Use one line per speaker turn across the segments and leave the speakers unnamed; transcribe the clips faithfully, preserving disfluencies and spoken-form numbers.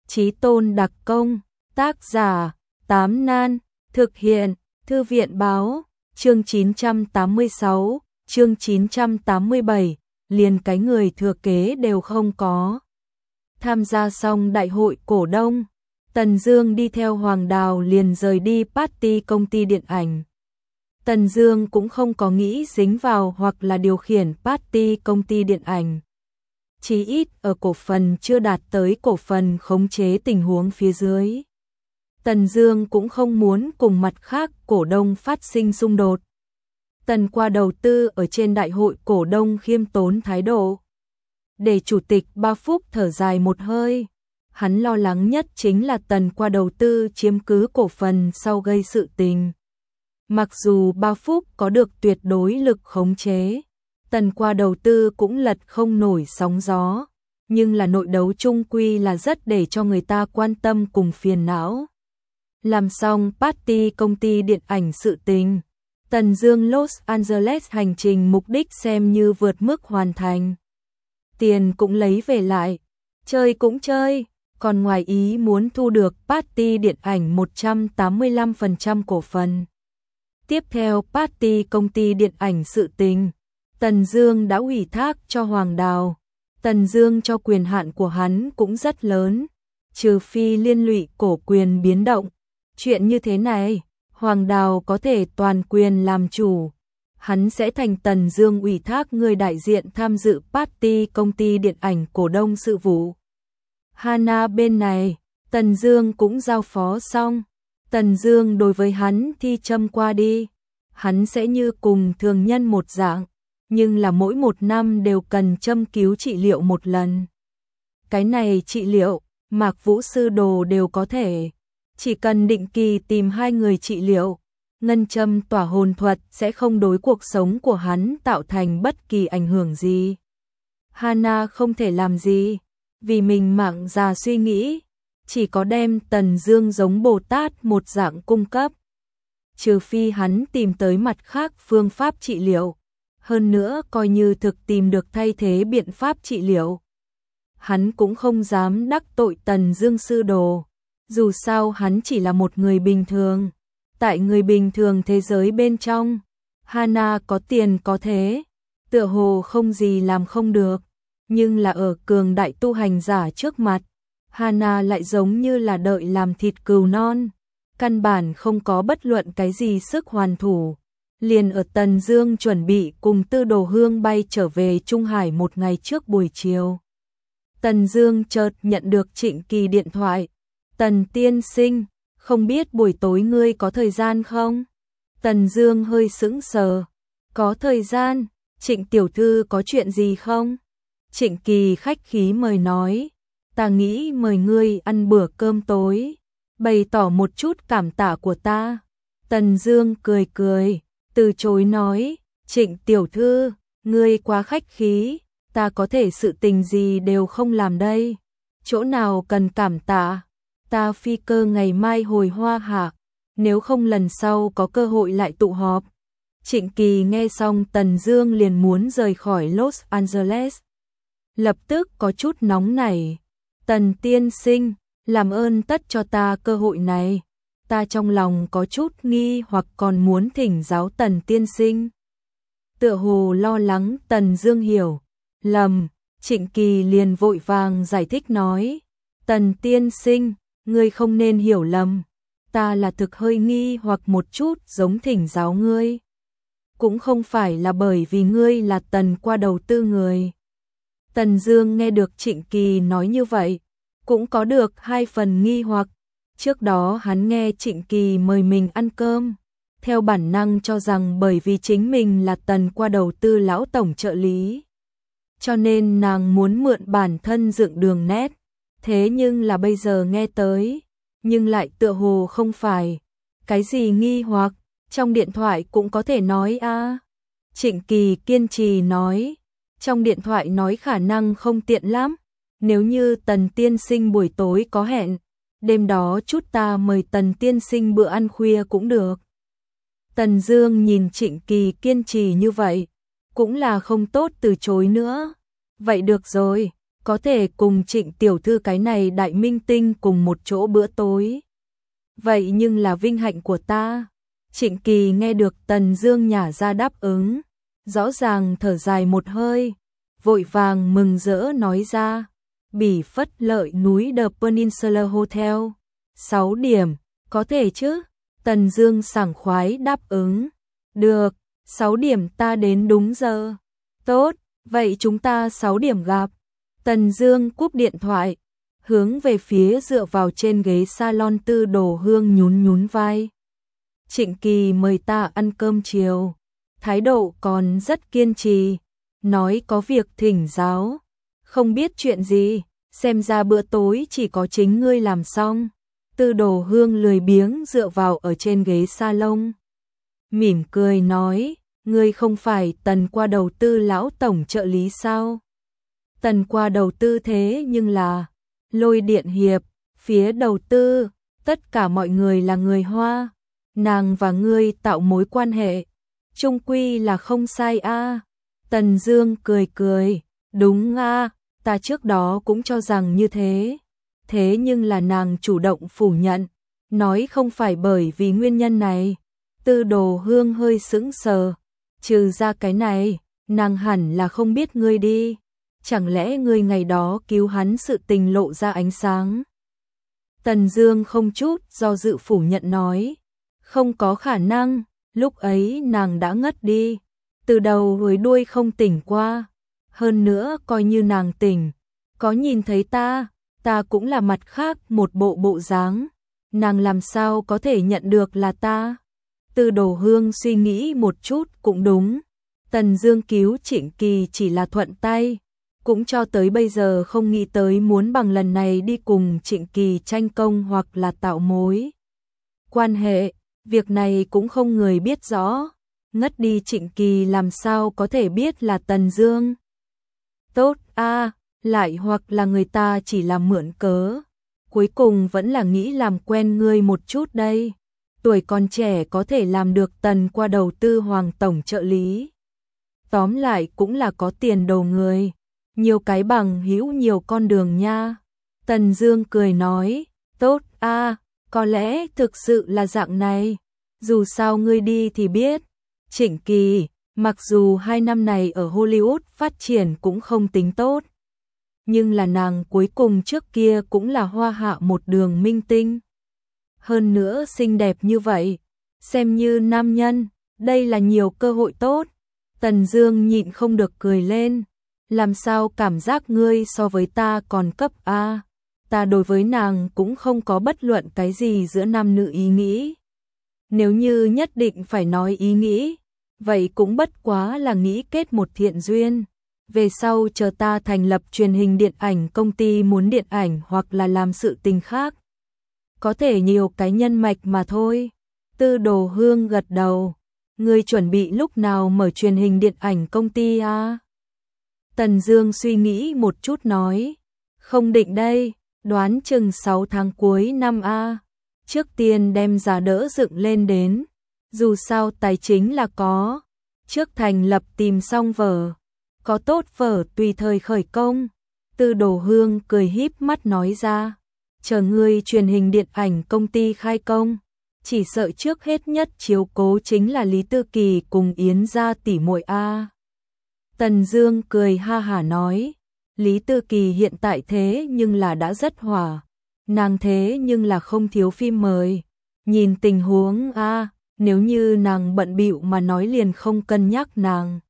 Chí Tôn đặc công, tác giả, Tám Nan, thực hiện, Thư viện báo, chương chín trăm tám mươi sáu, chương chín trăm tám mươi bảy, liền cái người thừa kế đều không có. Tham gia xong đại hội cổ đông, Tần Dương đi theo Hoàng Đào liền rời đi party công ty điện ảnh. Tần Dương cũng không có nghĩ dính vào hoặc là điều khiển party công ty điện ảnh. Chí ít ở cổ phần chưa đạt tới cổ phần khống chế tình huống phía dưới. Tần Dương cũng không muốn cùng mặt khác cổ đông phát sinh xung đột. Tần Qua đầu tư ở trên đại hội cổ đông khiêm tốn thái độ. Để chủ tịch Ba Phúc thở dài một hơi. Hắn lo lắng nhất chính là Tần Qua đầu tư chiếm cứ cổ phần sau gây sự tình. Mặc dù Ba Phúc có được tuyệt đối lực khống chế, Tần Qua đầu tư cũng lật không nổi sóng gió, nhưng là nội đấu chung quy là rất để cho người ta quan tâm cùng phiền não. Làm xong party công ty điện ảnh sự tình, Tần Dương Los Angeles hành trình mục đích xem như vượt mức hoàn thành. Tiền cũng lấy về lại, chơi cũng chơi, còn ngoài ý muốn thu được party điện ảnh một trăm tám mươi lăm phần trăm cổ phần. Tiếp theo party công ty điện ảnh sự tình, Tần Dương đã ủy thác cho Hoàng Đào. Tần Dương cho quyền hạn của hắn cũng rất lớn, trừ phi liên lụy cổ quyền biến động. Chuyện như thế này, Hoàng Đào có thể toàn quyền làm chủ. Hắn sẽ thành Tần Dương ủy thác người đại diện tham dự party công ty điện ảnh cổ đông sự vụ. Hana bên này, Tần Dương cũng giao phó xong. Tần Dương đối với hắn thi châm qua đi. Hắn sẽ như cùng thường nhân một dạng, nhưng là mỗi một năm đều cần châm cứu trị liệu một lần. Cái này trị liệu, Mạc Vũ Sư Đồ đều có thể. Chỉ cần định kỳ tìm hai người trị liệu, ngân châm tỏa hồn thuật sẽ không đối cuộc sống của hắn tạo thành bất kỳ ảnh hưởng gì. Hana không thể làm gì, vì mình mạng già suy nghĩ, chỉ có đem Tần Dương giống Bồ Tát một dạng cung cấp. Trừ phi hắn tìm tới mặt khác phương pháp trị liệu, hơn nữa coi như thực tìm được thay thế biện pháp trị liệu. Hắn cũng không dám đắc tội Tần Dương sư đồ, dù sao hắn chỉ là một người bình thường. Tại người bình thường thế giới bên trong, Hana có tiền có thế, tựa hồ không gì làm không được, nhưng là ở cường đại tu hành giả trước mặt, Hana lại giống như là đợi làm thịt cừu non, căn bản không có bất luận cái gì sức hoàn thủ. Liền ở Tần Dương chuẩn bị cùng Tư Đồ Hương bay trở về Trung Hải một ngày trước buổi chiều, Tần Dương chợt nhận được Trịnh Kỳ điện thoại. Tần tiên sinh, không biết buổi tối ngươi có thời gian không? Tần Dương hơi sững sờ. Có thời gian, Trịnh tiểu thư có chuyện gì không? Trịnh Kỳ khách khí mời nói, ta nghĩ mời ngươi ăn bữa cơm tối, bày tỏ một chút cảm tạ của ta. Tần Dương cười cười, từ chối nói, Trịnh tiểu thư, ngươi quá khách khí, ta có thể sự tình gì đều không làm đây. Chỗ nào cần cảm tạ? Ta phi cơ ngày mai hồi Hoa Hạ, nếu không lần sau có cơ hội lại tụ họp. Trịnh Kỳ nghe xong Tần Dương liền muốn rời khỏi Los Angeles. Lập tức có chút nóng nảy. Tần tiên sinh, làm ơn tất cho ta cơ hội này. Ta trong lòng có chút nghi hoặc còn muốn thỉnh giáo Tần tiên sinh. Tựa hồ lo lắng Tần Dương hiểu lầm, Trịnh Kỳ liền vội vàng giải thích nói, Tần tiên sinh, ngươi không nên hiểu lầm, ta là thực hơi nghi hoặc một chút giống thỉnh giáo ngươi. Cũng không phải là bởi vì ngươi là Tần Qua đầu tư người. Tần Dương nghe được Trịnh Kỳ nói như vậy, cũng có được hai phần nghi hoặc. Trước đó hắn nghe Trịnh Kỳ mời mình ăn cơm, theo bản năng cho rằng bởi vì chính mình là Tần Qua đầu tư lão tổng trợ lý, cho nên nàng muốn mượn bản thân dựng đường nét. Thế nhưng là bây giờ nghe tới, nhưng lại tựa hồ không phải. Cái gì nghi hoặc, trong điện thoại cũng có thể nói a. À. Trịnh Kỳ kiên trì nói, trong điện thoại nói khả năng không tiện lắm. Nếu như Tần tiên sinh buổi tối có hẹn, đêm đó chút ta mời Tần tiên sinh bữa ăn khuya cũng được. Tần Dương nhìn Trịnh Kỳ kiên trì như vậy, cũng là không tốt từ chối nữa. Vậy được rồi, có thể cùng Trịnh tiểu thư cái này đại minh tinh cùng một chỗ bữa tối. Vậy nhưng là vinh hạnh của ta. Trịnh Kỳ nghe được Tần Dương nhả ra đáp ứng, rõ ràng thở dài một hơi, vội vàng mừng rỡ nói ra, Bỉ Phất Lợi núi The Peninsula Hotel, sáu điểm, có thể chứ? Tần Dương sảng khoái đáp ứng, được, sáu điểm ta đến đúng giờ. Tốt, vậy chúng ta sáu điểm gặp. Tần Dương cúp điện thoại, hướng về phía dựa vào trên ghế salon Tư Đồ Hương nhún nhún vai. Trịnh Kỳ mời ta ăn cơm chiều, thái độ còn rất kiên trì, nói có việc thỉnh giáo, không biết chuyện gì, xem ra bữa tối chỉ có chính ngươi làm xong. Tư Đồ Hương lười biếng dựa vào ở trên ghế salon, mỉm cười nói, ngươi không phải Tần Qua đầu tư lão tổng trợ lý sao? Tần Qua đầu tư thế nhưng là Lôi Điện Hiệp, phía đầu tư, tất cả mọi người là người Hoa, nàng và ngươi tạo mối quan hệ, chung quy là không sai a. Tần Dương cười cười, đúng a, ta trước đó cũng cho rằng như thế, thế nhưng là nàng chủ động phủ nhận, nói không phải bởi vì nguyên nhân này. Tư Đồ Hương hơi sững sờ, trừ ra cái này, nàng hẳn là không biết ngươi đi, chẳng lẽ ngươi ngày đó cứu hắn sự tình lộ ra ánh sáng? Tần Dương không chút do dự phủ nhận nói, không có khả năng, lúc ấy nàng đã ngất đi, từ đầu tới đuôi không tỉnh qua, hơn nữa coi như nàng tỉnh, có nhìn thấy ta, ta cũng là mặt khác một bộ bộ dáng, nàng làm sao có thể nhận được là ta? Tư Đồ Hương suy nghĩ một chút cũng đúng, Tần Dương cứu Trịnh Kỳ chỉ là thuận tay, cũng cho tới bây giờ không nghĩ tới muốn bằng lần này đi cùng Trịnh Kỳ tranh công hoặc là tạo mối quan hệ, việc này cũng không người biết rõ, ngất đi Trịnh Kỳ làm sao có thể biết là Tần Dương? Tốt a, lại hoặc là người ta chỉ là mượn cớ, cuối cùng vẫn là nghĩ làm quen ngươi một chút đây. Tuổi còn trẻ có thể làm được Tần Qua đầu tư Hoàng tổng trợ lý. Tóm lại cũng là có tiền đồ người, nhiều cái bằng hữu nhiều con đường nha. Tần Dương cười nói, tốt a, có lẽ thực sự là dạng này, dù sao ngươi đi thì biết. Trịnh Kỳ, mặc dù hai năm này ở Hollywood phát triển cũng không tính tốt, nhưng là nàng cuối cùng trước kia cũng là hoa hạ một đường minh tinh. Hơn nữa xinh đẹp như vậy, xem như nam nhân, đây là nhiều cơ hội tốt. Tần Dương nhịn không được cười lên, làm sao cảm giác ngươi so với ta còn cấp A, ta đối với nàng cũng không có bất luận cái gì giữa nam nữ ý nghĩ. Nếu như nhất định phải nói ý nghĩ, vậy cũng bất quá là nghĩ kết một thiện duyên. Về sau chờ ta thành lập truyền hình điện ảnh công ty muốn điện ảnh hoặc là làm sự tình khác, có thể nhiều cái nhân mạch mà thôi. Tư Đồ Hương gật đầu, ngươi chuẩn bị lúc nào mở truyền hình điện ảnh công ty à? Tần Dương suy nghĩ một chút nói, không định đây, đoán chừng sáu tháng cuối năm a. Trước tiên đem giá đỡ dựng lên đến, dù sao tài chính là có, trước thành lập tìm xong vở, có tốt vở tùy thời khởi công. Tư Đồ Hương cười híp mắt nói ra, chờ ngươi truyền hình điện ảnh công ty khai công, chỉ sợ trước hết nhất chiếu cố chính là Lý Tư Kỳ cùng Yến gia tỷ muội a. Tần Dương cười ha hả nói, Lý Tư Kỳ hiện tại thế nhưng là đã rất hỏa, nàng thế nhưng là không thiếu phim mời, nhìn tình huống a, nếu như nàng bận bịu mà nói liền không cân nhắc nàng.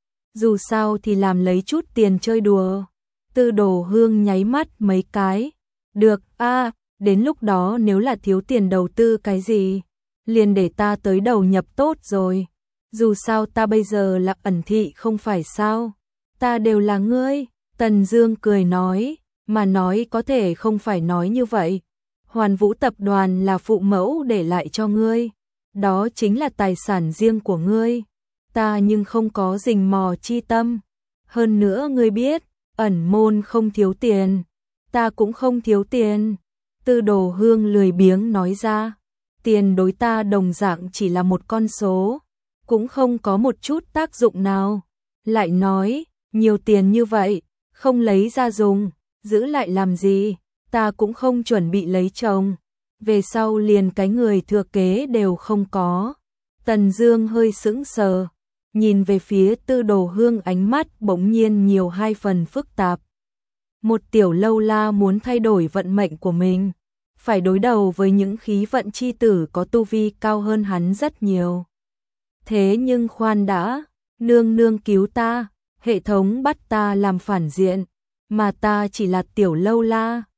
Dù sao thì làm lấy chút tiền chơi đùa. Tư Đồ Hương nháy mắt mấy cái, được a, đến lúc đó nếu là thiếu tiền đầu tư cái gì, liền để ta tới đầu nhập tốt rồi. Dù sao ta bây giờ là ẩn thị không phải sao, ta đều là ngươi. Tần Dương cười nói, mà nói có thể không phải nói như vậy. Hoàn Vũ tập đoàn là phụ mẫu để lại cho ngươi, đó chính là tài sản riêng của ngươi, ta nhưng không có rình mò chi tâm. Hơn nữa ngươi biết, ẩn môn không thiếu tiền, ta cũng không thiếu tiền. Tư Đồ Hương lười biếng nói ra, tiền đối ta đồng dạng chỉ là một con số, cũng không có một chút tác dụng nào. Lại nói, nhiều tiền như vậy, không lấy ra dùng, giữ lại làm gì, ta cũng không chuẩn bị lấy chồng, về sau liền cái người thừa kế đều không có. Tần Dương hơi sững sờ, nhìn về phía Tư Đồ Hương, ánh mắt bỗng nhiên nhiều hai phần phức tạp. Một tiểu lâu la muốn thay đổi vận mệnh của mình, phải đối đầu với những khí vận chi tử có tu vi cao hơn hắn rất nhiều. Thế nhưng khoan đã, nương nương cứu ta, hệ thống bắt ta làm phản diện, mà ta chỉ là tiểu lâu la,